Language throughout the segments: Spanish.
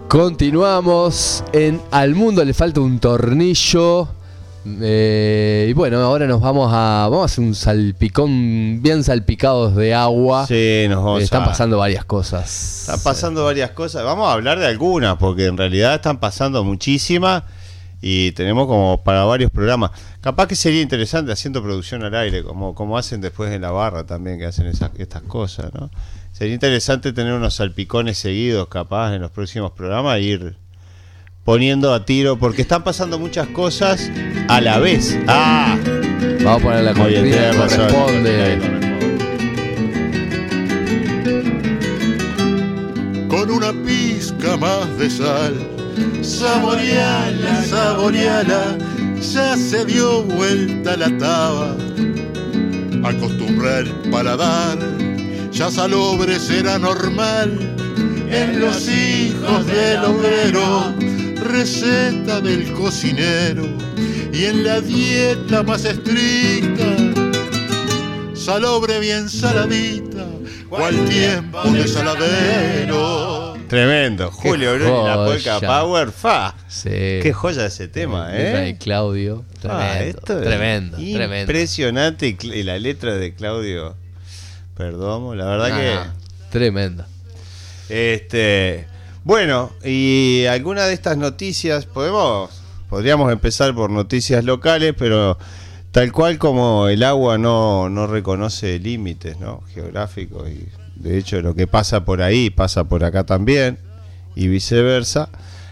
Continuamos en Al Mundo le falta un tornillo. Y bueno, ahora nos vamos a hacer un salpicón bien salpicados de agua. Sí, nos vamos Están pasando varias cosas. Están pasando varias cosas. Vamos a hablar de algunas, porque en realidad están pasando muchísimas y tenemos como para varios programas. Capaz que sería interesante haciendo producción al aire, como hacen después en la barra también, que hacen estas cosas, ¿no? Sería interesante tener unos salpicones seguidos, capaz, en los próximos programas, e ir poniendo a tiro, porque están pasando muchas cosas a la vez. ¡Ah! Vamos a poner la cortina que corresponde. Con una pizca más de sal, saboreala, saboreala, ya se dio vuelta la taba. Acostumbra el paladar, ya salobre será normal. En los hijos del obrero, receta del cocinero, y en la dieta más estricta, salobre bien saladita, cual tiempo de saladero. Tremendo, Julio Bruni, la polka power, fa. Sí. Qué joya ese tema, de Claudio, tremendo, impresionante. Y la letra de Claudio Perdomo, la verdad que tremenda. Bueno, y alguna de estas noticias podríamos empezar por noticias locales, pero tal cual como el agua no reconoce límites, ¿no?, geográficos, y de hecho lo que pasa por ahí pasa por acá también y viceversa.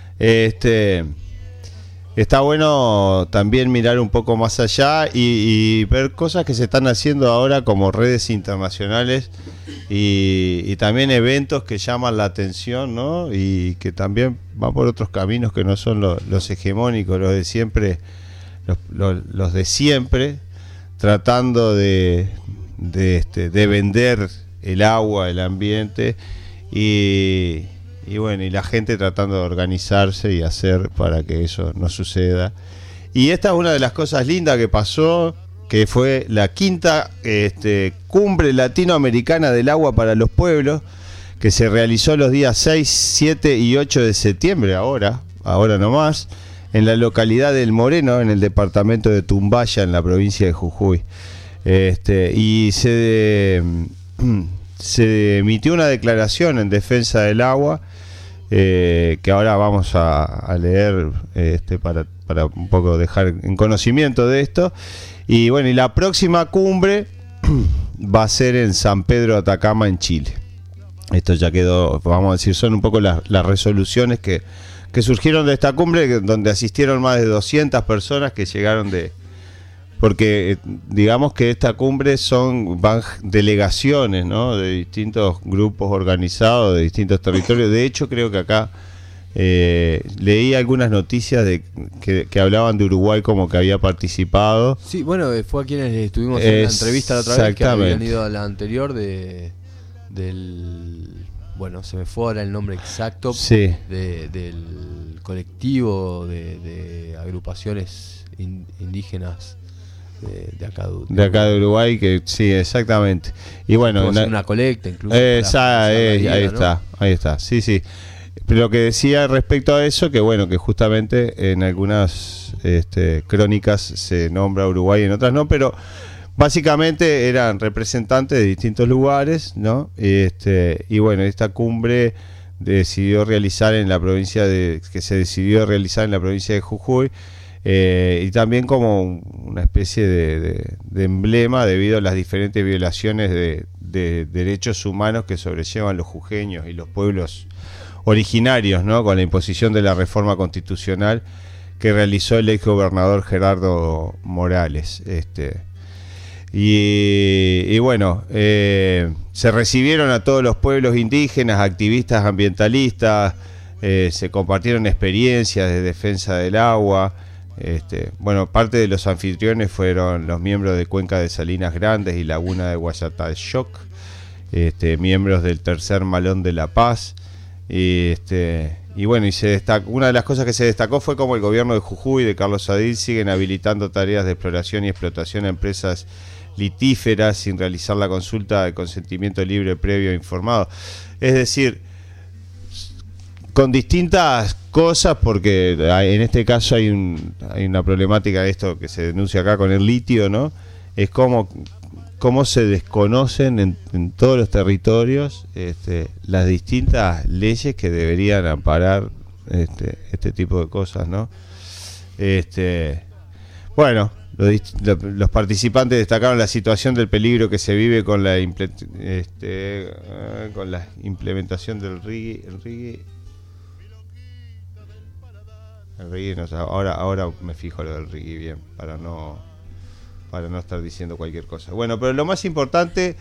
Está bueno también mirar un poco más allá y ver cosas que se están haciendo ahora, como redes internacionales y también eventos que llaman la atención, ¿no?, y que también van por otros caminos que no son los hegemónicos, los de siempre, los de siempre, tratando de vender el agua, el ambiente, y bueno, y la gente tratando de organizarse y hacer para que eso no suceda. Y esta es una de las cosas lindas que pasó, que fue la quinta cumbre latinoamericana del agua para los pueblos, que se realizó los días 6, 7 y 8 de septiembre, ahora nomás, en la localidad del Moreno, en el departamento de Tumbaya, en la provincia de Jujuy. Y se emitió una declaración en defensa del agua, que ahora vamos a leer para un poco dejar en conocimiento de esto. Y bueno, y la próxima cumbre va a ser en San Pedro Atacama, en Chile. Esto ya quedó, vamos a decir, son un poco las resoluciones que surgieron de esta cumbre, donde asistieron más de 200 personas que llegaron porque digamos que esta cumbre van delegaciones, ¿no?, de distintos grupos organizados, de distintos territorios. De hecho, creo que acá leí algunas noticias que hablaban de Uruguay como que había participado. Sí, bueno, fue a quienes estuvimos en la entrevista la otra vez, que habían ido a la anterior bueno, se me fue ahora el nombre exacto, sí, del colectivo de agrupaciones indígenas de acá de Uruguay, que sí, exactamente. Y bueno, una colecta incluso. Ahí está, sí. Pero lo que decía respecto a eso, que bueno, que justamente en algunas crónicas se nombra a Uruguay, en otras no, pero básicamente eran representantes de distintos lugares, ¿no? Y bueno, esta cumbre que se decidió realizar en la provincia de Jujuy, y también como una especie de emblema debido a las diferentes violaciones de derechos humanos que sobrellevan los jujeños y los pueblos originarios, ¿no?, con la imposición de la reforma constitucional que realizó el ex gobernador Gerardo Morales. Y bueno, se recibieron a todos los pueblos indígenas, activistas ambientalistas, se compartieron experiencias de defensa del agua. Bueno, parte de los anfitriones fueron los miembros de Cuenca de Salinas Grandes y Laguna de Guayatayoc, miembros del Tercer Malón de La Paz. Y bueno, una de las cosas que se destacó fue cómo el gobierno de Jujuy de Carlos Saadil siguen habilitando tareas de exploración y explotación a empresas litíferas sin realizar la consulta de consentimiento libre, previo e informado. Es decir, con distintas cosas, porque en este caso hay una problemática de esto que se denuncia acá con el litio, ¿no? Es cómo se desconocen en todos los territorios las distintas leyes que deberían amparar este tipo de cosas, ¿no? Bueno, los participantes destacaron la situación del peligro que se vive con la implementación del RIGI. El RIGI, no sé, ahora me fijo lo del RIGI bien, para no estar diciendo cualquier cosa. Bueno, pero lo más importante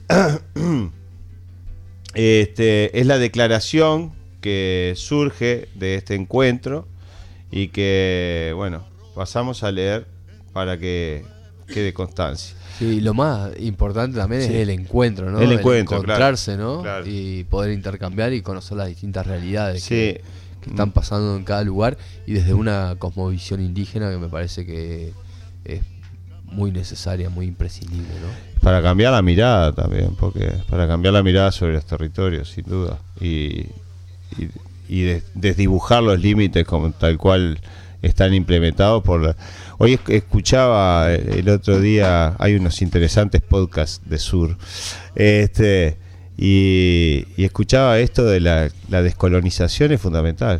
es la declaración que surge de este encuentro y que, bueno, pasamos a leer para que quede constancia. Sí, lo más importante también es el encuentro, ¿no? El encuentro, encontrarse, claro, ¿no? claro. Y poder intercambiar y conocer las distintas realidades Sí. que están pasando en cada lugar, y desde una cosmovisión indígena que me parece que es muy necesaria, muy imprescindible, ¿no? Para cambiar la mirada también, porque para cambiar la mirada sobre los territorios, sin duda, y desdibujar los límites como tal cual están implementados Hoy escuchaba el otro día, hay unos interesantes podcasts de Sur, y escuchaba esto de la descolonización es fundamental,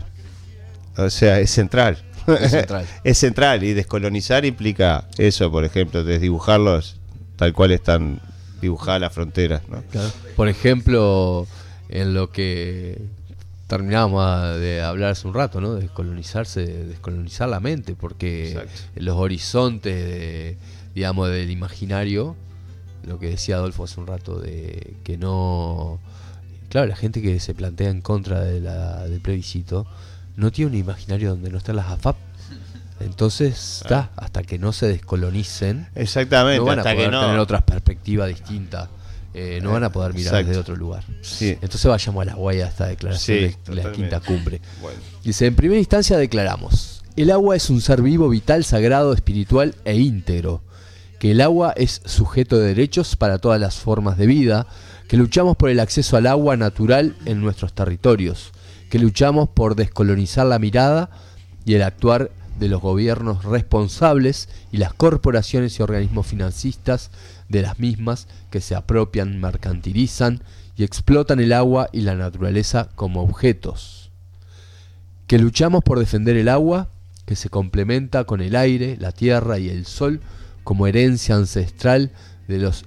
o sea, es central. Es central. Es central, y descolonizar implica eso, por ejemplo, desdibujarlos tal cual están dibujadas las fronteras, ¿no? Claro. Por ejemplo, en lo que terminábamos de hablar hace un rato, ¿no? Descolonizar la mente, porque Exacto. los horizontes del imaginario, lo que decía Adolfo hace un rato, de que no... Claro, la gente que se plantea en contra del plebiscito no tiene un imaginario donde no están las AFAP. Entonces, hasta que no se descolonicen, Exactamente, no van a hasta poder que no tener otras perspectivas distintas. No van a poder mirar Exacto. desde otro lugar. Sí. Entonces vayamos a las guayas de esta declaración Sí, de la totalmente. quinta cumbre. Bueno. Dice, en primera instancia declaramos: el agua es un ser vivo, vital, sagrado, espiritual e íntegro. Que el agua es sujeto de derechos para todas las formas de vida. Que luchamos por el acceso al agua natural en nuestros territorios. Que luchamos por descolonizar la mirada y el actuar de los gobiernos responsables y las corporaciones y organismos financistas de las mismas, que se apropian, mercantilizan y explotan el agua y la naturaleza como objetos. Que luchamos por defender el agua, que se complementa con el aire, la tierra y el sol como herencia ancestral de los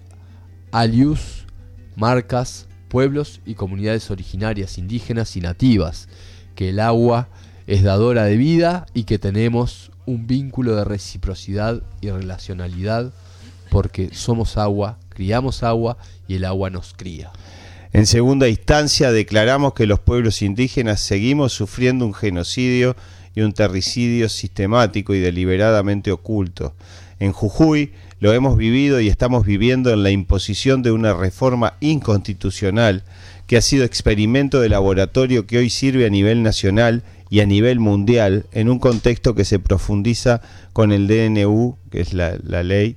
Allius, marcas, pueblos y comunidades originarias, indígenas y nativas. Que el agua es dadora de vida y que tenemos un vínculo de reciprocidad y relacionalidad, porque somos agua, criamos agua y el agua nos cría. En segunda instancia, declaramos que los pueblos indígenas seguimos sufriendo un genocidio y un terricidio sistemático y deliberadamente oculto. En Jujuy lo hemos vivido y estamos viviendo en la imposición de una reforma inconstitucional que ha sido experimento de laboratorio que hoy sirve a nivel nacional y a nivel mundial, en un contexto que se profundiza con el DNU, que es la ley,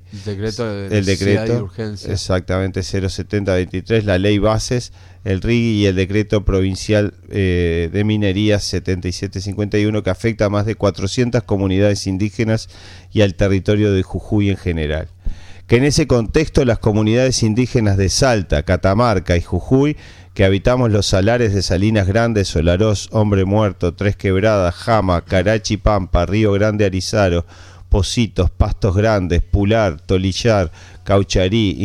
El decreto de urgencia. exactamente, 07023, la ley bases, el RIGI y el decreto provincial de minería 7751, que afecta a más de 400 comunidades indígenas y al territorio de Jujuy en general. Que en ese contexto las comunidades indígenas de Salta, Catamarca y Jujuy, que habitamos los salares de Salinas Grandes, Solarós, Hombre Muerto, Tres Quebradas, Jama, Carachi Pampa, Río Grande Arizaro, Pocitos, Pastos Grandes, Pular, Tolillar, Caucharí,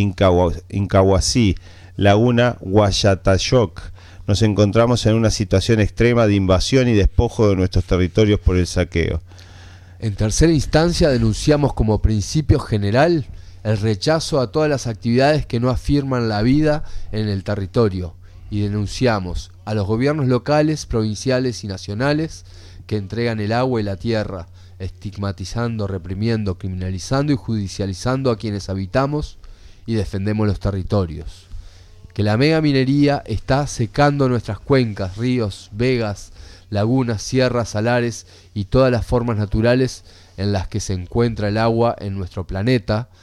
Incahuasí, Laguna Guayatayoc, nos encontramos en una situación extrema de invasión y despojo de nuestros territorios por el saqueo. En tercera instancia, denunciamos como principio general el rechazo a todas las actividades que no afirman la vida en el territorio, y denunciamos a los gobiernos locales, provinciales y nacionales que entregan el agua y la tierra, estigmatizando, reprimiendo, criminalizando y judicializando a quienes habitamos y defendemos los territorios. Que la megaminería está secando nuestras cuencas, ríos, vegas, lagunas, sierras, salares y todas las formas naturales en las que se encuentra el agua en nuestro planeta.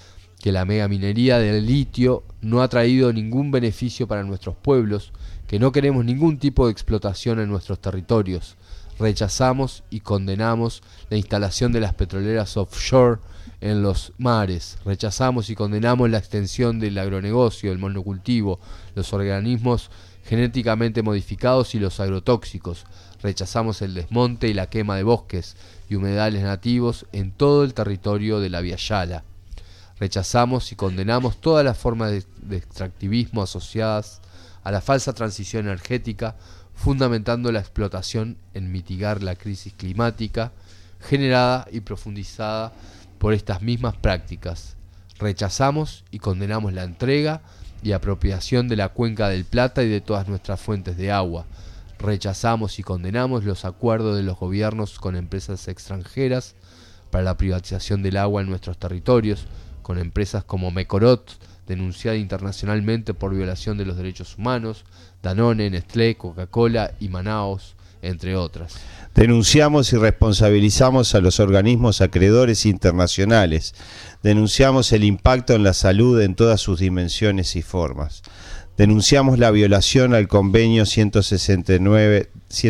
que la megaminería del litio no ha traído ningún beneficio para nuestros pueblos, que no queremos ningún tipo de explotación en nuestros territorios. Rechazamos y condenamos la instalación de las petroleras offshore en los mares. Rechazamos y condenamos la extensión del agronegocio, el monocultivo, los organismos genéticamente modificados y los agrotóxicos. Rechazamos el desmonte y la quema de bosques y humedales nativos en todo el territorio de la Via Yala. Rechazamos y condenamos todas las formas de extractivismo asociadas a la falsa transición energética, fundamentando la explotación en mitigar la crisis climática generada y profundizada por estas mismas prácticas. Rechazamos y condenamos la entrega y apropiación de la cuenca del Plata y de todas nuestras fuentes de agua. Rechazamos y condenamos los acuerdos de los gobiernos con empresas extranjeras para la privatización del agua en nuestros territorios, con empresas como Mecorot, denunciada internacionalmente por violación de los derechos humanos, Danone, Nestlé, Coca-Cola y Manaos, entre otras. Denunciamos y responsabilizamos a los organismos acreedores internacionales. Denunciamos el impacto en la salud en todas sus dimensiones y formas. Denunciamos la violación al convenio 169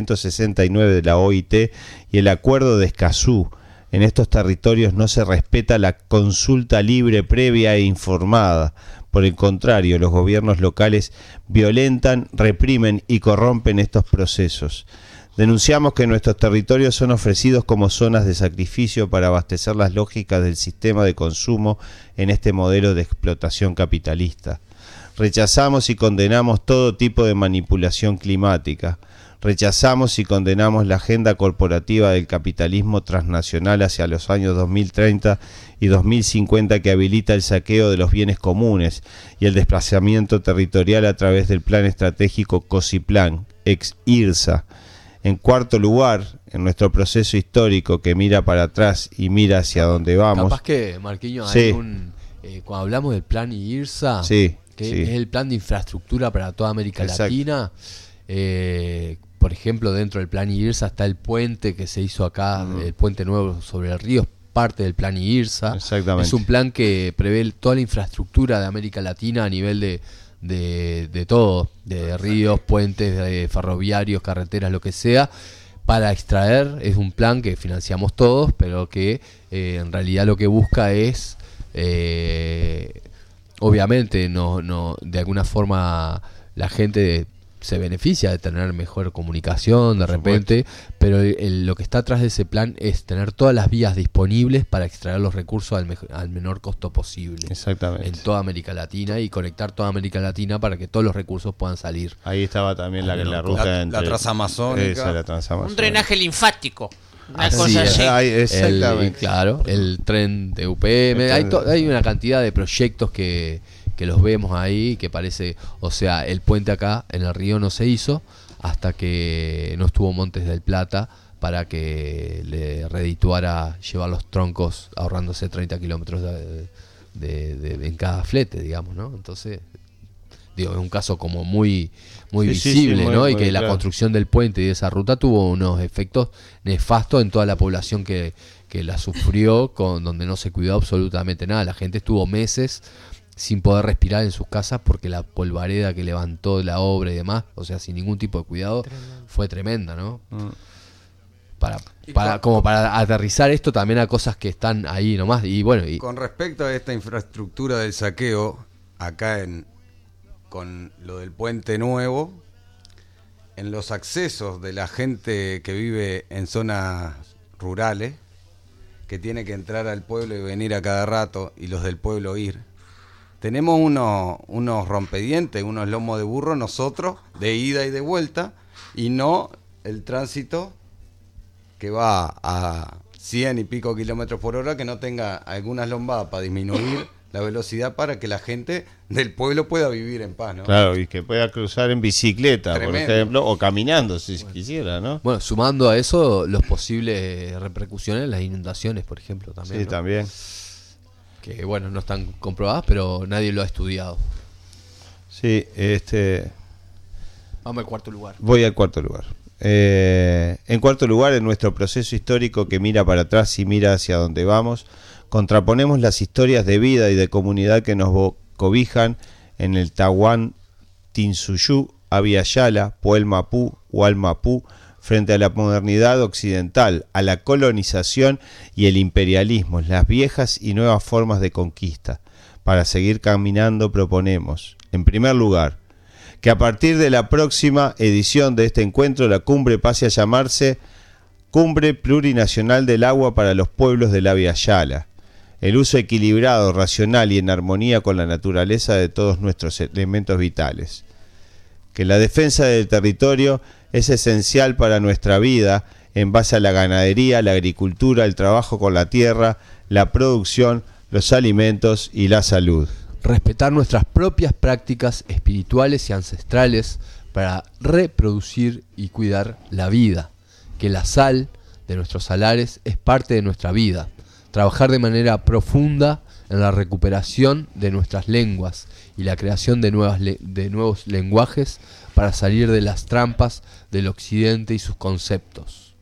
de la OIT y el acuerdo de Escazú. En estos territorios no se respeta la consulta libre, previa e informada. Por el contrario, los gobiernos locales violentan, reprimen y corrompen estos procesos. Denunciamos que nuestros territorios son ofrecidos como zonas de sacrificio para abastecer las lógicas del sistema de consumo en este modelo de explotación capitalista. Rechazamos y condenamos todo tipo de manipulación climática. Rechazamos y condenamos la agenda corporativa del capitalismo transnacional hacia los años 2030 y 2050 que habilita el saqueo de los bienes comunes y el desplazamiento territorial a través del plan estratégico COSIPLAN, ex IRSA. En cuarto lugar, en nuestro proceso histórico que mira para atrás y mira hacia dónde vamos. Capaz que, Marquiño, sí. hay cuando hablamos del plan IRSA, sí, que sí. es el plan de infraestructura para toda América Exacto. Latina. Por ejemplo, dentro del plan IRSA está el puente que se hizo acá, el puente nuevo sobre el río, es parte del plan IRSA. Exactamente. Es un plan que prevé toda la infraestructura de América Latina a nivel de todo, de ríos, puentes, de ferroviarios, carreteras, lo que sea, para extraer. Es un plan que financiamos todos, pero que en realidad lo que busca es, obviamente, no de alguna forma la gente se beneficia de tener mejor comunicación de repente, pero lo que está atrás de ese plan es tener todas las vías disponibles para extraer los recursos al menor costo posible. Exactamente. En toda América Latina y conectar toda América Latina para que todos los recursos puedan salir. Ahí estaba también la ruta entre... La transamazónica. Esa, la transamazónica. Un drenaje linfático. Una Así cosa es. así. Exactamente. Claro, el tren de UPM. Hay una cantidad de proyectos que los vemos ahí, que parece, o sea, el puente acá en el río no se hizo hasta que no estuvo Montes del Plata para que le redituara llevar los troncos ahorrándose 30 kilómetros en cada flete, digamos, ¿no? Entonces, digo, es un caso como muy visible, ¿no? Y que la construcción del puente y de esa ruta tuvo unos efectos nefastos en toda la población que la sufrió, donde no se cuidó absolutamente nada. La gente estuvo meses sin poder respirar en sus casas porque la polvareda que levantó la obra y demás, o sea, sin ningún tipo de cuidado, fue tremenda, ¿no? Como para aterrizar esto también a cosas que están ahí nomás. Y bueno, con respecto a esta infraestructura del saqueo, acá con lo del puente nuevo, en los accesos de la gente que vive en zonas rurales, que tiene que entrar al pueblo y venir a cada rato, y los del pueblo ir, tenemos unos rompedientes, unos lomos de burro nosotros, de ida y de vuelta, y no el tránsito que va a 100 y pico kilómetros por hora, que no tenga algunas lombadas para disminuir la velocidad para que la gente del pueblo pueda vivir en paz, ¿no? Claro, y que pueda cruzar en bicicleta, Tremendo. por ejemplo, o caminando si quisiera, ¿no? bueno, sumando a eso los posibles repercusiones, las inundaciones, por ejemplo, también. Sí, ¿no? también. Que bueno, no están comprobadas, pero nadie lo ha estudiado. Sí, Vamos al cuarto lugar. voy al cuarto lugar. En cuarto lugar, en nuestro proceso histórico que mira para atrás y mira hacia dónde vamos, contraponemos las historias de vida y de comunidad que nos cobijan en el Tahuán Tinsuyú, Abya Yala, Puel Mapú, Hual Mapú, frente a la modernidad occidental, a la colonización y el imperialismo, las viejas y nuevas formas de conquista. Para seguir caminando proponemos, en primer lugar, que a partir de la próxima edición de este encuentro la cumbre pase a llamarse Cumbre Plurinacional del Agua para los Pueblos del Abya Yala. El uso equilibrado, racional y en armonía con la naturaleza de todos nuestros elementos vitales. Que la defensa del territorio es esencial para nuestra vida en base a la ganadería, la agricultura, el trabajo con la tierra, la producción, los alimentos y la salud. Respetar nuestras propias prácticas espirituales y ancestrales para reproducir y cuidar la vida. Que la sal de nuestros salares es parte de nuestra vida. Trabajar de manera profunda en la recuperación de nuestras lenguas y la creación de nuevos lenguajes para salir de las trampas del occidente y sus conceptos.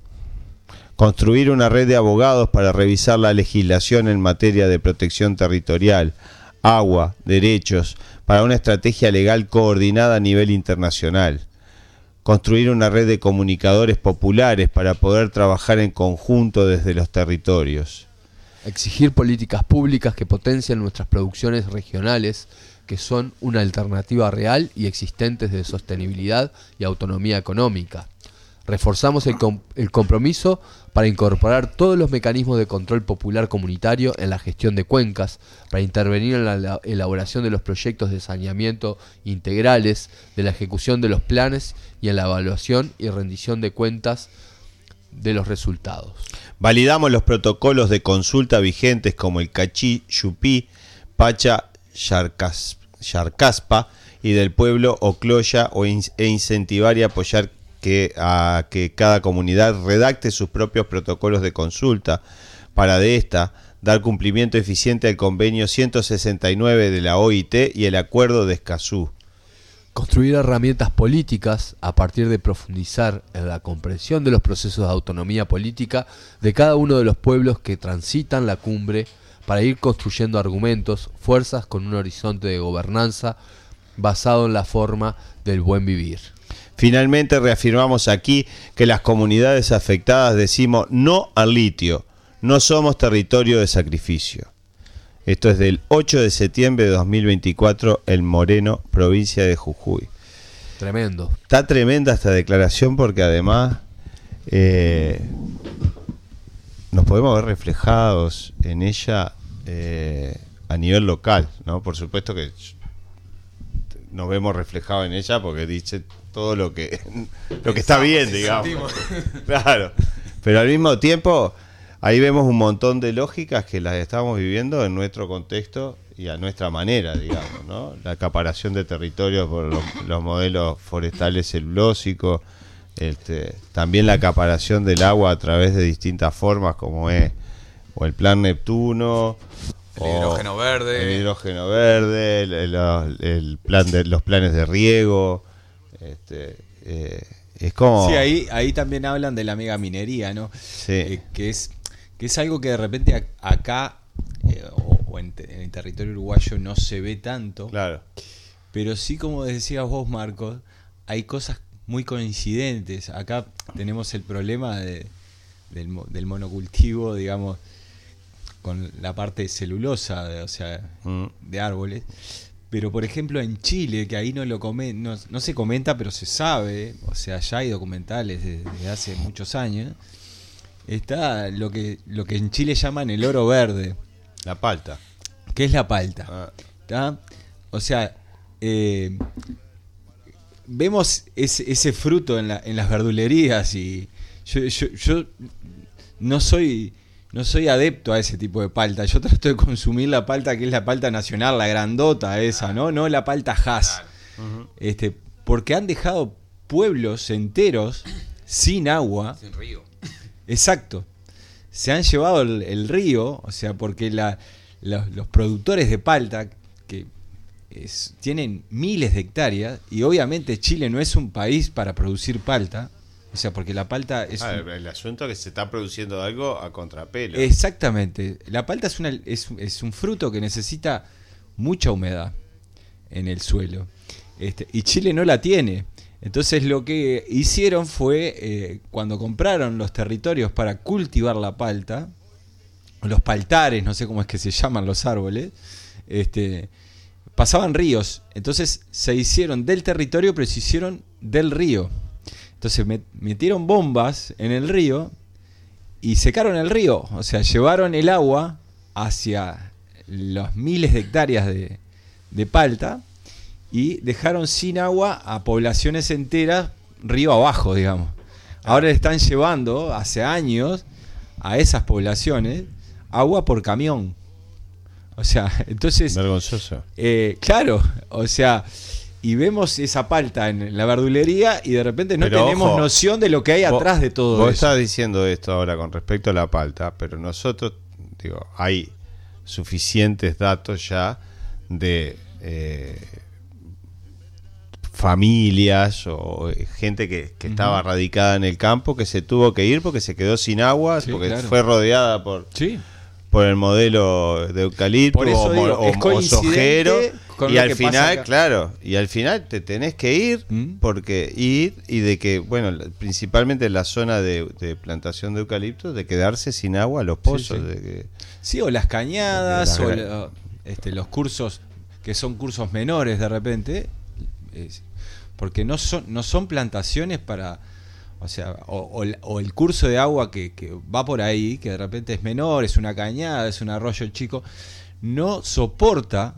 Construir una red de abogados para revisar la legislación en materia de protección territorial, agua, derechos, para una estrategia legal coordinada a nivel internacional. Construir una red de comunicadores populares para poder trabajar en conjunto desde los territorios. Exigir políticas públicas que potencien nuestras producciones regionales, que son una alternativa real y existente de sostenibilidad y autonomía económica. Reforzamos el compromiso para incorporar todos los mecanismos de control popular comunitario en la gestión de cuencas, para intervenir en la elaboración de los proyectos de saneamiento integrales, de la ejecución de los planes y en la evaluación y rendición de cuentas de los resultados. Validamos los protocolos de consulta vigentes como el Cachí, Yupí, Pacha, Yarcaspa y del pueblo Ocloya e incentivar y apoyar a que cada comunidad redacte sus propios protocolos de consulta para de esta dar cumplimiento eficiente al convenio 169 de la OIT y el acuerdo de Escazú. Construir herramientas políticas a partir de profundizar en la comprensión de los procesos de autonomía política de cada uno de los pueblos que transitan la cumbre para ir construyendo argumentos, fuerzas con un horizonte de gobernanza basado en la forma del buen vivir. Finalmente reafirmamos aquí que las comunidades afectadas decimos no al litio, no somos territorio de sacrificio. Esto es del 8 de septiembre de 2024 en Moreno, provincia de Jujuy. Tremendo. Está tremenda esta declaración porque además nos podemos ver reflejados en ella a nivel local, ¿no? Por supuesto que nos vemos reflejados en ella porque dice todo lo que está bien, digamos. Claro. Pero al mismo tiempo ahí vemos un montón de lógicas que las estamos viviendo en nuestro contexto y a nuestra manera, digamos, ¿no? La acaparación de territorios por los modelos forestales celulósicos, también la acaparación del agua a través de distintas formas como es o el Plan Neptuno, el hidrógeno verde, el plan de los planes de riego, es como sí, ahí también hablan de la megaminería, ¿no? Sí. Que es algo que de repente acá o en el territorio uruguayo no se ve tanto. Claro. Pero sí, como decías vos, Marcos, hay cosas muy coincidentes. Acá tenemos el problema del monocultivo, digamos, con la parte celulosa, de árboles. Pero, por ejemplo, en Chile, que ahí no se comenta, pero se sabe, o sea, ya hay documentales desde hace muchos años, está lo que en Chile llaman el oro verde. La palta. ¿Qué es la palta? ¿Tá? O sea, vemos ese fruto en las verdulerías y yo no soy adepto a ese tipo de palta. Yo trato de consumir la palta que es la palta nacional, la grandota esa, ¿no? No la palta Hass. Uh-huh. Porque han dejado pueblos enteros sin agua. Sin río. Exacto. Se han llevado el río, o sea, porque los productores de palta que tienen miles de hectáreas, y obviamente Chile no es un país para producir palta, O sea, porque la palta es... El asunto es que se está produciendo algo a contrapelo. Exactamente. La palta es un fruto que necesita mucha humedad en el suelo. Y Chile no la tiene. Entonces lo que hicieron fue, cuando compraron los territorios para cultivar la palta, los paltares, no sé cómo es que se llaman los árboles, pasaban ríos. Entonces se hicieron del territorio, pero se hicieron del río. Entonces metieron bombas en el río y secaron el río. O sea, llevaron el agua hacia los miles de hectáreas de palta y dejaron sin agua a poblaciones enteras río abajo, digamos. Ahora le están llevando hace años a esas poblaciones agua por camión. O sea, entonces... Vergonzoso. Claro, o sea... Y vemos esa palta en la verdulería y de repente no Pero tenemos ojo, noción de lo que hay atrás de todo vos eso. estás diciendo esto ahora con respecto a la palta, pero nosotros, hay suficientes datos ya de familias o gente que estaba radicada en el campo que se tuvo que ir porque se quedó sin agua, Sí, porque claro. fue rodeada por el modelo de eucalipto Por eso digo, es o coincidente sojero, con y lo al que pasa final, acá. claro, y al final te tenés que ir porque y de que, bueno, principalmente en la zona de plantación de eucalipto, de quedarse sin agua a los pozos. Sí. De que, Sí, o las cañadas, De o las los cursos que son cursos menores de repente, porque no son plantaciones para... O sea, o el curso de agua que va por ahí, que de repente es menor, es una cañada, es un arroyo chico, no soporta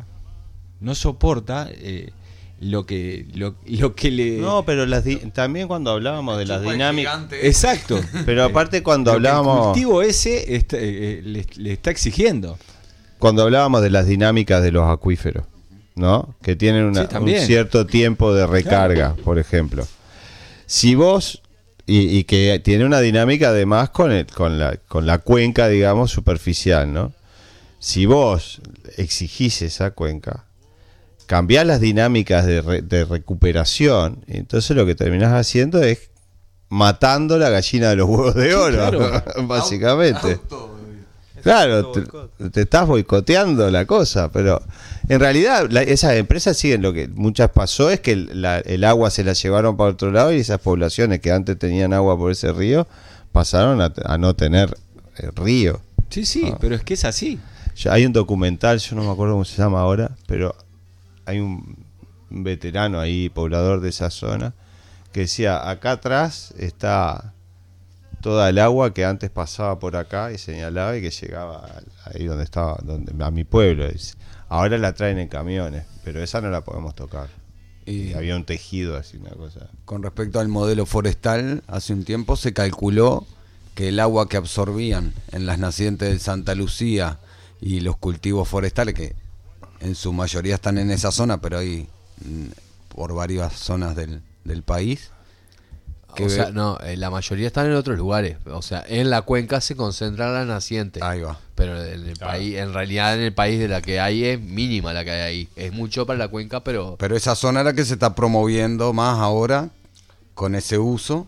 lo que le... No, pero también cuando hablábamos de las dinámicas... Exacto. Pero aparte cuando Lo que el hablábamos... cultivo ese le está exigiendo. Cuando hablábamos de las dinámicas de los acuíferos, ¿no? Que tienen Sí, un también. cierto tiempo de recarga, por ejemplo. Si vos... Y que tiene una dinámica además con la cuenca, digamos, superficial, ¿no? Si vos exigís esa cuenca, cambiás las dinámicas de recuperación, entonces lo que terminás haciendo es matando la gallina de los huevos de oro, claro. básicamente. Claro, te estás boicoteando la cosa, pero en realidad esas empresas siguen lo que muchas pasó, es que el agua se la llevaron para otro lado y esas poblaciones que antes tenían agua por ese río pasaron a no tener río. Sí, pero es que es así. Hay un documental, yo no me acuerdo cómo se llama ahora, pero hay un veterano ahí, poblador de esa zona, que decía, acá atrás está toda el agua que antes pasaba por acá y señalaba y que llegaba ahí donde estaba, a mi pueblo. Dice. Ahora la traen en camiones, pero esa no la podemos tocar. Y había un tejido así, una cosa. Con respecto al modelo forestal, hace un tiempo se calculó que el agua que absorbían en las nacientes de Santa Lucía y los cultivos forestales, que en su mayoría están en esa zona, pero hay por varias zonas del país. O sea, no, la mayoría están en otros lugares. O sea, en la cuenca se concentran las nacientes. Ahí va. Pero en el país, en realidad en el país de la que hay es mínima la que hay ahí. Es mucho para la cuenca, pero... Pero esa zona es la que se está promoviendo más ahora con ese uso.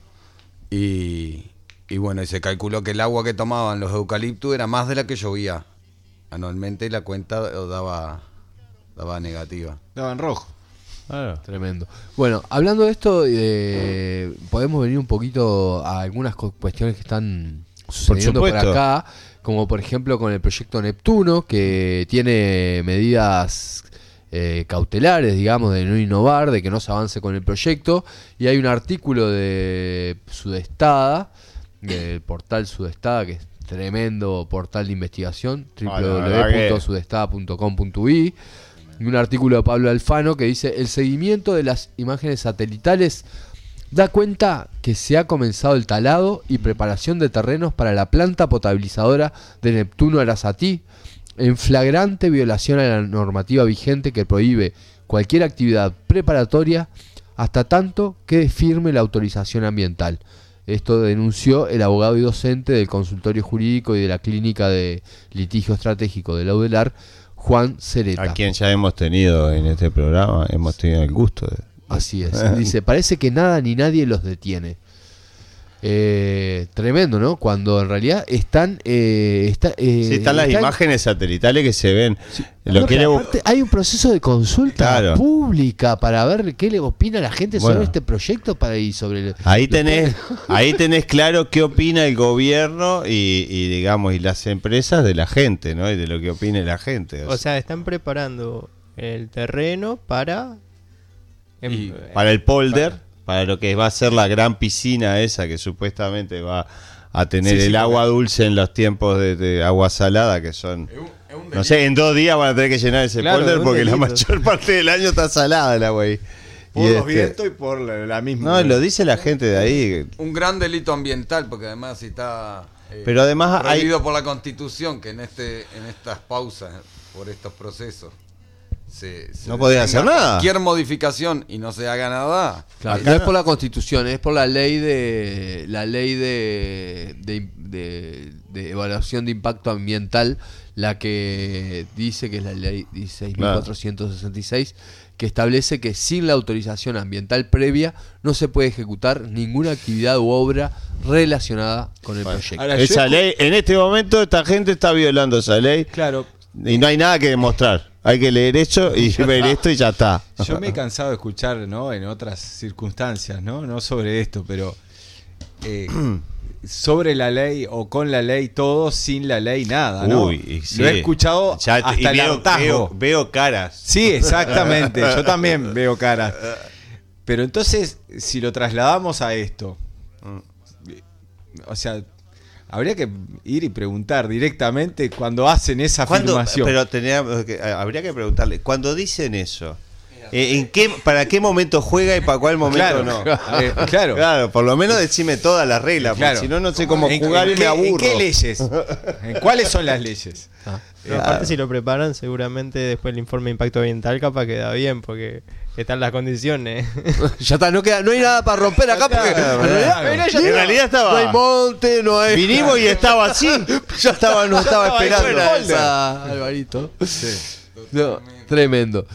Y bueno, y se calculó que el agua que tomaban los eucaliptos era más de la que llovía anualmente y la cuenta daba negativa. Daba en rojo. Claro. Tremendo. Bueno, hablando de esto, podemos venir un poquito a algunas cuestiones que están sucediendo por supuesto. acá, como por ejemplo con el proyecto Neptuno, que tiene medidas cautelares, digamos, de no innovar, de que no se avance con el proyecto, y hay un artículo de Sudestada, del portal Sudestada, que es tremendo portal de investigación, la verdad que- www.sudestada.com.uy, y un artículo de Pablo Alfano que dice: el seguimiento de las imágenes satelitales da cuenta que se ha comenzado el talado y preparación de terrenos para la planta potabilizadora de Neptuno Arasatí, en flagrante violación a la normativa vigente que prohíbe cualquier actividad preparatoria hasta tanto quede firme la autorización ambiental. Esto denunció el abogado y docente del consultorio jurídico y de la clínica de litigio estratégico de la UDELAR, Juan Cereta. A quien ya hemos tenido en este programa, hemos tenido el gusto de... Así es. Dice, parece que nada ni nadie los detiene. Tremendo, ¿no? Cuando en realidad están están las imágenes satelitales que se ven. No, aparte, hay un proceso de consulta pública para ver qué le opina la gente sobre este proyecto y sobre ahí tenés claro qué opina el gobierno y digamos y las empresas de la gente, ¿no? Y de lo que opine la gente. O sea, están preparando el terreno para el polder. Para lo que va a ser la gran piscina esa que supuestamente va a tener el agua dulce en los tiempos de agua salada, que son... No sé, en 2 días van a tener que llenar ese polder porque la mayor parte del año está salada el agua ahí. Por los vientos y por la misma... No, lo dice la gente de ahí. Un gran delito ambiental, porque además está... pero además prohibido por la Constitución que en estas pausas, por estos procesos... no podía hacer nada. Cualquier modificación y no se haga nada. Claro, no es por la Constitución, es por la ley de evaluación de impacto ambiental, la que dice que es la ley 16.466, que establece que sin la autorización ambiental previa no se puede ejecutar ninguna actividad u obra relacionada con el proyecto. Ahora, esa ley, en este momento esta gente está violando esa ley. Claro. Y no hay nada que demostrar. Hay que leer eso y ver esto y ya está. Yo me he cansado de escuchar, ¿no? En otras circunstancias, no sobre esto, pero sobre la ley o con la ley todo, sin la ley nada, ¿no? Uy, sí. Lo he escuchado ya, hasta el hartazgo. Veo caras. Sí, exactamente. Yo también veo caras. Pero entonces, si lo trasladamos a esto, o sea, habría que ir y preguntar directamente cuando hacen esa afirmación. Pero habría que preguntarle, cuando dicen eso, ¿para qué momento juega y para cuál momento no? Claro, por lo menos decime todas las reglas, porque si no, no sé cómo jugar y me aburro. ¿En qué leyes? ¿En cuáles son las leyes? Pero aparte, si lo preparan, seguramente después el informe de impacto ambiental capaz queda bien, porque están las condiciones. Ya está, no hay nada para romper acá, porque en realidad estaba. No hay monte, no hay. Vinimos y estaba así. Nos estaba esperando. Alvarito. Sí, no, tremendo.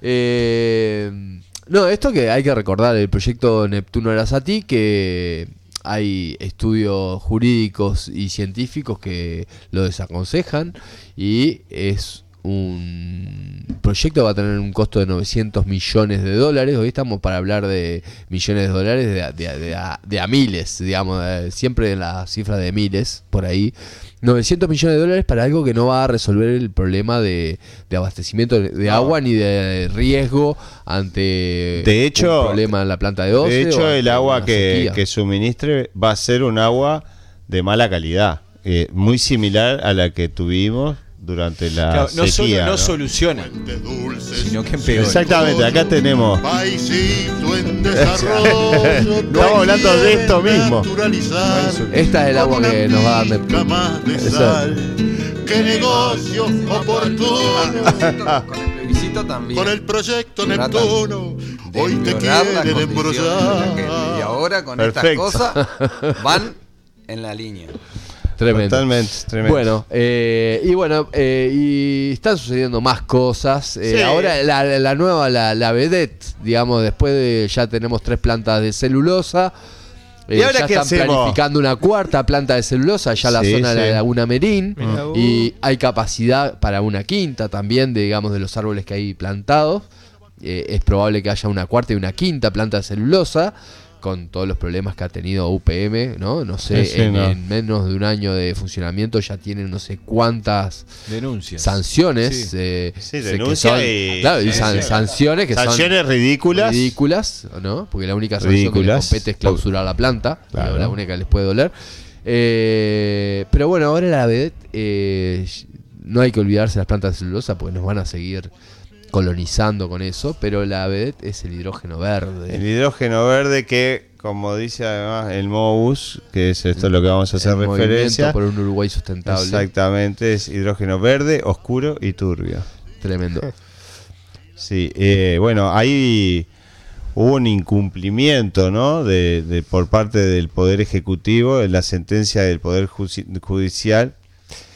No, esto que hay que recordar, el proyecto Neptuno Arasati, que hay estudios jurídicos y científicos que lo desaconsejan, y es un proyecto que va a tener un costo de $900 millones. Hoy estamos para hablar de millones de dólares de a miles, digamos, siempre en la cifra de miles, por ahí. $900 millones para algo que no va a resolver el problema de abastecimiento de agua ni de riesgo ante un problema en la planta de OCE. De hecho, el agua que suministre va a ser un agua de mala calidad, muy similar a la que tuvimos durante la sequía. No soluciona, sino que empeora. Exactamente, acá tenemos. Paisito en desarrollo. Estamos hablando de esto mismo. Esta es el agua que nos va a dar ¡Qué negocio oportuno! Con el plebiscito también. Con el proyecto Neptuno. Hoy te quieren embrollar. Y ahora con estas cosas van en la línea. Tremendo. Totalmente, tremendo. Bueno, y están sucediendo más cosas. Ahora la nueva, la vedette, digamos, después de ya tenemos 3 plantas de celulosa. ¿Y ahora ya qué están hacemos? Planificando una 4ª planta de celulosa, ya la zona de la Laguna Merín. Y hay capacidad para una 5ª también, de los árboles que hay plantados. Es probable que haya una 4ª y una 5ª planta de celulosa, con todos los problemas que ha tenido UPM, ¿no? sé, en menos de un año de funcionamiento ya tienen no sé cuántas denuncias, sanciones. Denuncias y sanciones que sanciones son ridículas, ¿no? Porque la única sanción que les compete es clausurar la planta, la única que les puede doler. Pero bueno, ahora la vedette, no hay que olvidarse de las plantas de celulosa, porque nos van a seguir colonizando con eso, pero la vedette es el hidrógeno verde. El hidrógeno verde que, como dice además el MOUS, que es esto lo que vamos a hacer referencia. Por un Uruguay sustentable. Exactamente, es hidrógeno verde, oscuro y turbio. Tremendo. Sí, bueno, ahí hubo un incumplimiento, ¿no? de por parte del Poder Ejecutivo en la sentencia del Poder Judicial,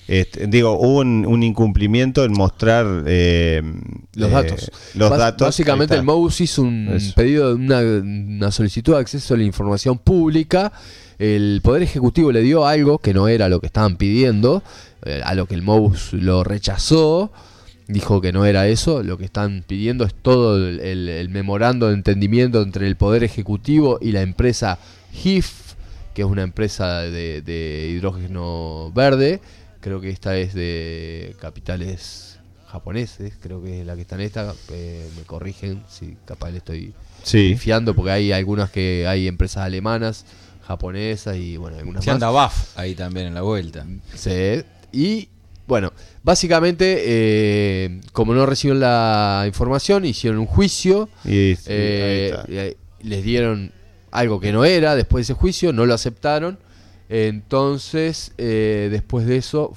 hubo un incumplimiento en mostrar los datos. Básicamente el MOUS hizo un pedido, una solicitud de acceso a la información pública. El Poder Ejecutivo le dio algo que no era lo que estaban pidiendo, a lo que el MOUS lo rechazó. Dijo que no era eso, lo que están pidiendo es todo el memorando de entendimiento entre el Poder Ejecutivo y la empresa HIF, que es una empresa de hidrógeno verde. Creo que esta es de capitales japoneses, creo que es la que está en esta. Me corrigen si capaz le estoy confiando, porque hay algunas que hay empresas alemanas, japonesas y bueno, algunas se más. anda BAF ahí también en la vuelta. Sí, y bueno, básicamente, como no recibieron la información, hicieron un juicio. Y les dieron algo que no era. Después de ese juicio, no lo aceptaron. Entonces, después de eso,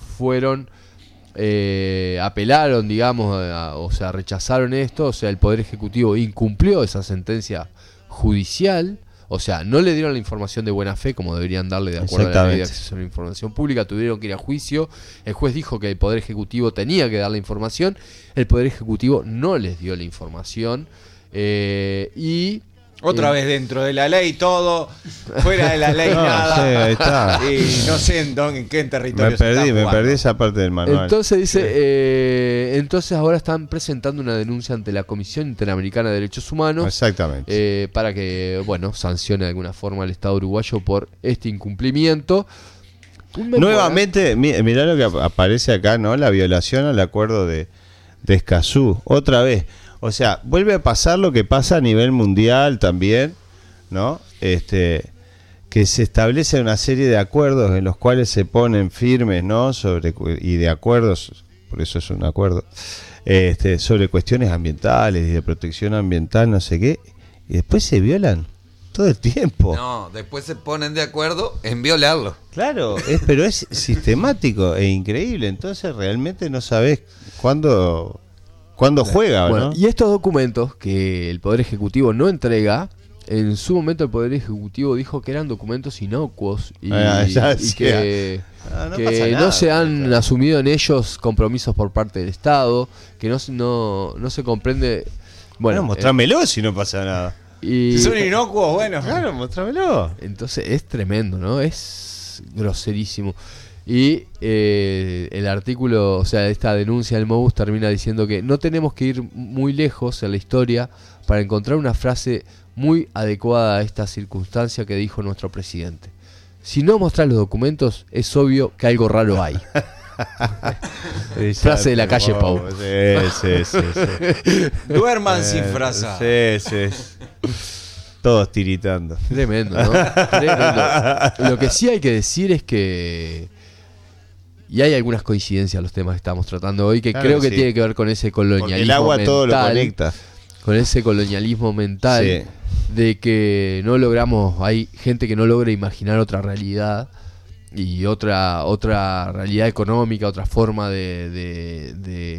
apelaron, digamos, o sea, rechazaron esto. O sea, el Poder Ejecutivo incumplió esa sentencia judicial. O sea, no le dieron la información de buena fe como deberían darle de acuerdo a la ley de acceso a la información pública. Tuvieron que ir a juicio. El juez dijo que el Poder Ejecutivo tenía que dar la información. El Poder Ejecutivo no les dio la información. Otra vez dentro de la ley todo, fuera de la ley nada. Sí, ahí está. Y no sé en qué territorio me perdí esa parte del manual. Entonces dice, entonces ahora están presentando una denuncia ante la Comisión Interamericana de Derechos Humanos. Exactamente. Para que, sancione de alguna forma al Estado uruguayo por este incumplimiento. Nuevamente, mirá lo que aparece acá, ¿no? La violación al acuerdo de Escazú. Otra vez. O sea, vuelve a pasar lo que pasa a nivel mundial también, ¿no? Que se establece una serie de acuerdos en los cuales se ponen firmes, ¿no? Y de acuerdos, por eso es un acuerdo, sobre cuestiones ambientales y de protección ambiental, no sé qué, y después se violan todo el tiempo. No, después se ponen de acuerdo en violarlo. Claro, pero es sistemático e increíble, entonces realmente no sabés cuándo juega, bueno, ¿no? Y estos documentos que el Poder Ejecutivo no entrega, en su momento el Poder Ejecutivo dijo que eran documentos inocuos y que no se han asumido en ellos compromisos por parte del Estado, que no se comprende. Bueno, mostrámelo si no pasa nada. Si son inocuos, bueno. Claro, mostrámelo. Entonces es tremendo, ¿no? Es groserísimo. Y el artículo, o sea, esta denuncia del MOUS termina diciendo que no tenemos que ir muy lejos en la historia para encontrar una frase muy adecuada a esta circunstancia que dijo nuestro presidente. Si no mostrás los documentos, es obvio que algo raro hay. Frase de la calle Pau. Sí. Duerman sin frase. Sí. Todos tiritando. Tremendo, ¿no? Tremendo. Lo que sí hay que decir es que... Y hay algunas coincidencias en los temas que estamos tratando hoy, que claro creo que sí. tiene que ver con ese colonialismo porque el agua mental, todo lo conecta. Con ese colonialismo mental, sí. De que no logramos, hay gente que no logra imaginar otra realidad y otra realidad económica, otra forma de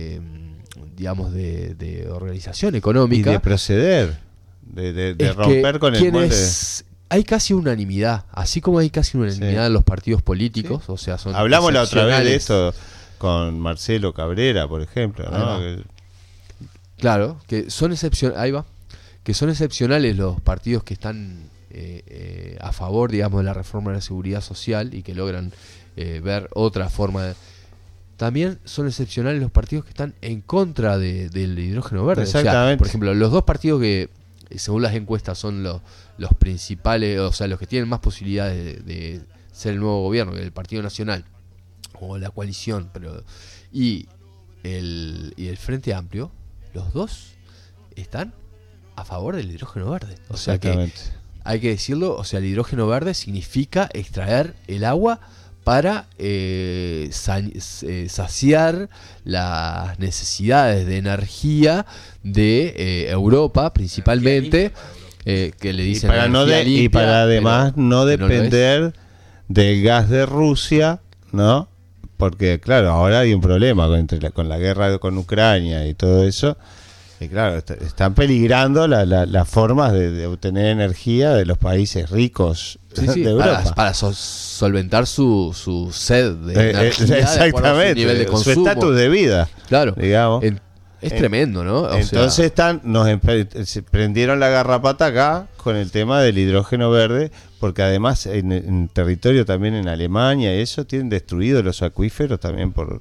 organización económica. Y de proceder, de romper con el molde. Hay casi unanimidad, así como hay casi unanimidad en los partidos políticos, o sea, son hablamos la otra vez de esto con Marcelo Cabrera, por ejemplo, ¿no? Claro, que son excepcionales los partidos que están a favor, digamos, de la reforma de la seguridad social y que logran ver otra forma de... También son excepcionales los partidos que están en contra del hidrógeno verde. Exactamente. O sea, por ejemplo, los dos partidos que, según las encuestas, son los principales, o sea, los que tienen más posibilidades de ser el nuevo gobierno, el Partido Nacional o la coalición, y el Frente Amplio, los dos están a favor del hidrógeno verde. O sea que hay que decirlo, o sea, el hidrógeno verde significa extraer el agua para saciar las necesidades de energía de Europa, principalmente, que le dicen y para además no depender del gas de Rusia, ¿no? Porque claro, ahora hay un problema con la guerra con Ucrania y todo eso. que claro, están peligrando las formas de obtener energía de los países ricos de Europa. Para solventar su sed de energía, exactamente, su nivel de su consumo. estatus de vida. Claro. Digamos. Es tremendo, ¿no? Entonces se prendieron la garrapata acá con el tema del hidrógeno verde, porque además en territorio también en Alemania y eso tienen destruidos los acuíferos también por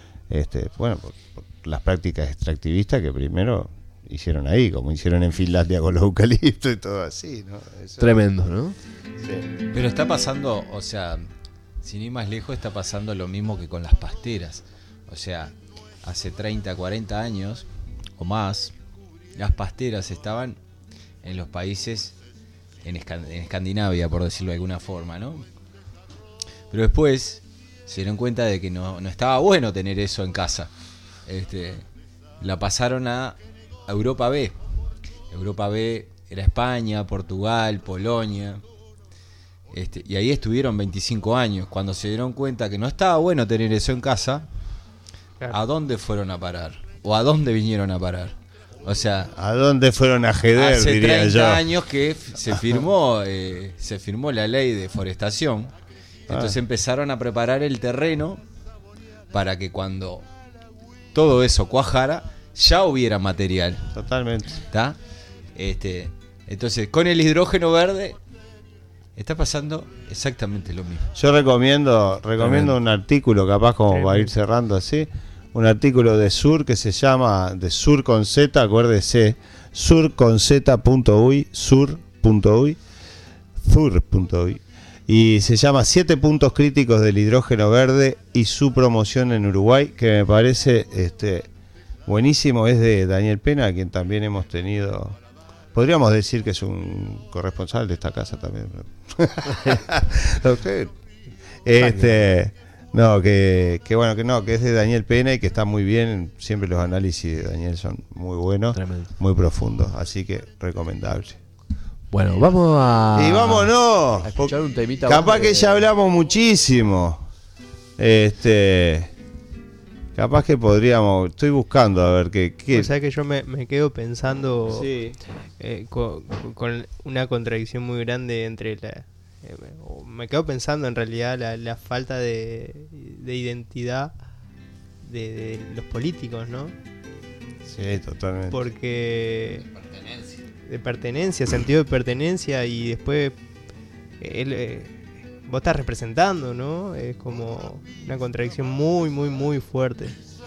las prácticas extractivistas que primero hicieron ahí, como hicieron en Finlandia con los eucaliptos y todo así, ¿no? Eso, tremendo, ¿no? sí. Pero está pasando, o sea, sin ir más lejos, está pasando lo mismo que con las pasteras. O sea, hace 30, 40 años o más, las pasteras estaban en los países, en Escandinavia, por decirlo de alguna forma, ¿no? Pero después se dieron cuenta de que no estaba bueno tener eso en casa. La pasaron a Europa B. Europa B era España, Portugal, Polonia. Y ahí estuvieron 25 años. Cuando se dieron cuenta que no estaba bueno tener eso en casa, claro, ¿a dónde fueron a parar? ¿O a dónde vinieron a parar? O sea, ¿a dónde fueron a jeder, hace diría 30 yo? años que se firmó la ley de forestación. Entonces empezaron a preparar el terreno para que cuando todo eso cuajara, ya hubiera material. Totalmente. ¿Está? Entonces, con el hidrógeno verde está pasando exactamente lo mismo. Yo recomiendo un artículo, capaz como va a ir cerrando así, un artículo de Sur que se llama, de Sur con Z, acuérdese, surconz.uy, sur.uy, sur.uy, y se llama 7 puntos críticos del hidrógeno verde y su promoción en Uruguay, que me parece buenísimo. Es de Daniel Pena, a quien también hemos tenido, podríamos decir que es un corresponsal de esta casa también. Que es de Daniel Pena y que está muy bien. Siempre los análisis de Daniel son muy buenos, Tremendo. muy profundos, así que recomendable. Bueno, vamos a... Y vámonos. a escuchar un temita. Capaz que ya hablamos muchísimo. Capaz que podríamos. Estoy buscando a ver qué. O sea que yo me quedo pensando Sí. con una contradicción muy grande entre me quedo pensando en realidad la falta de identidad de los políticos, ¿no? Sí, totalmente. Porque de pertenencia, sentido de pertenencia, y después vos estás representando, ¿no? Es como una contradicción muy, muy, muy fuerte.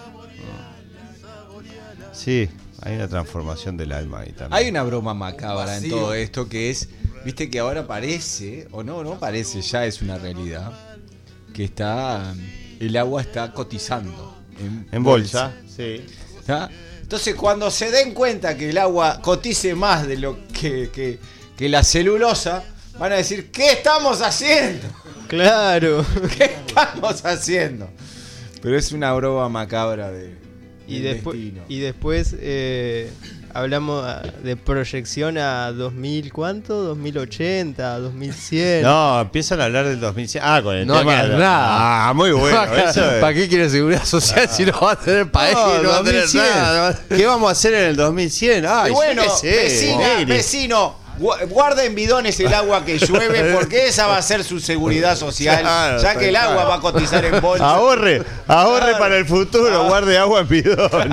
Sí, hay una transformación del alma ahí también. Hay una broma macabra en todo esto que es, viste que ahora parece, o no parece, ya es una realidad, que el agua está cotizando en bolsa. Sí. ¿Tá? Entonces cuando se den cuenta que el agua cotice más de lo que la celulosa, van a decir, ¿qué estamos haciendo? Claro. ¿Qué estamos haciendo? Pero es una broma macabra Y del después, destino. Hablamos de proyección a 2000, ¿cuánto? 2080, 2100. No, empiezan a hablar del 2100. Con el No, tema que de nada. muy bueno. Eso es. ¿Para qué quiere seguridad social si no va a tener país? No va a tener 2100. nada. ¿Qué vamos a hacer en el 2100? Y bueno, yo qué sé. vecino, guarda en bidones el agua que llueve, porque esa va a ser su seguridad social, Claro, ya que el agua va a cotizar en bolsa. Ahorre para el futuro, guarde agua en bidón.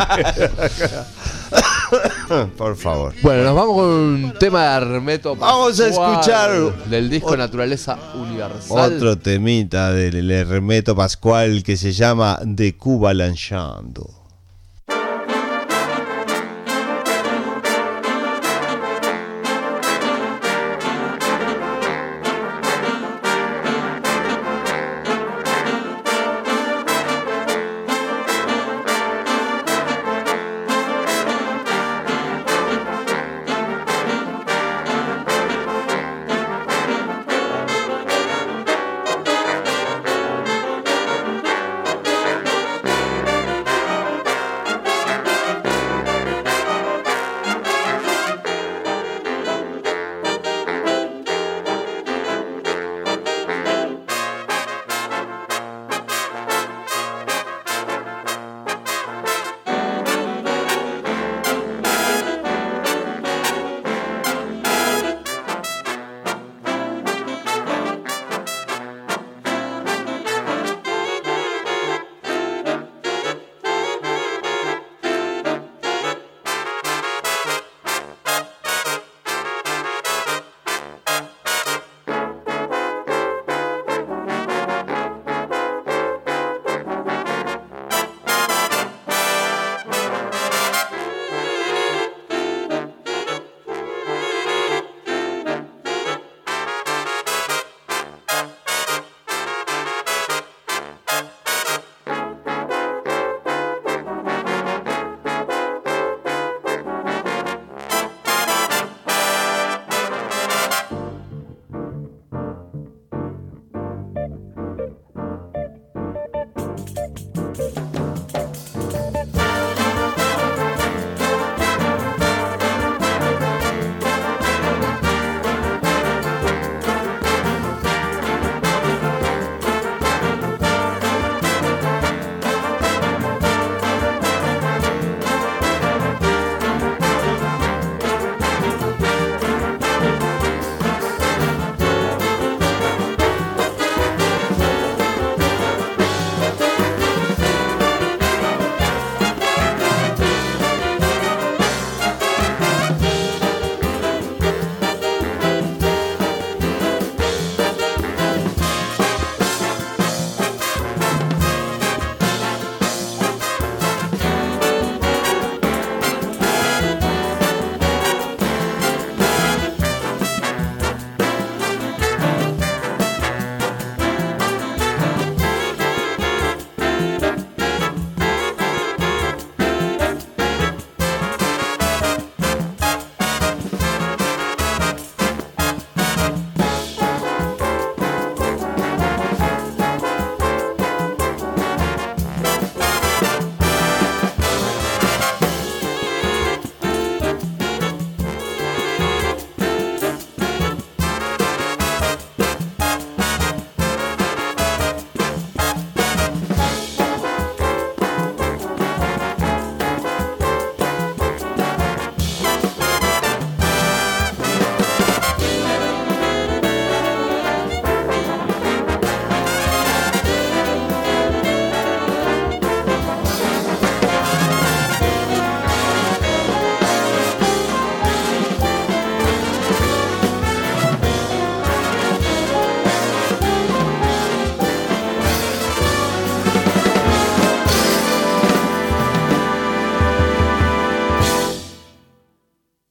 Por favor. Bueno, nos vamos con un tema de Hermeto Pascual. Vamos a escuchar del disco Naturaleza Universal. Otro temita del Hermeto Pascual que se llama De Cuba Lanchando.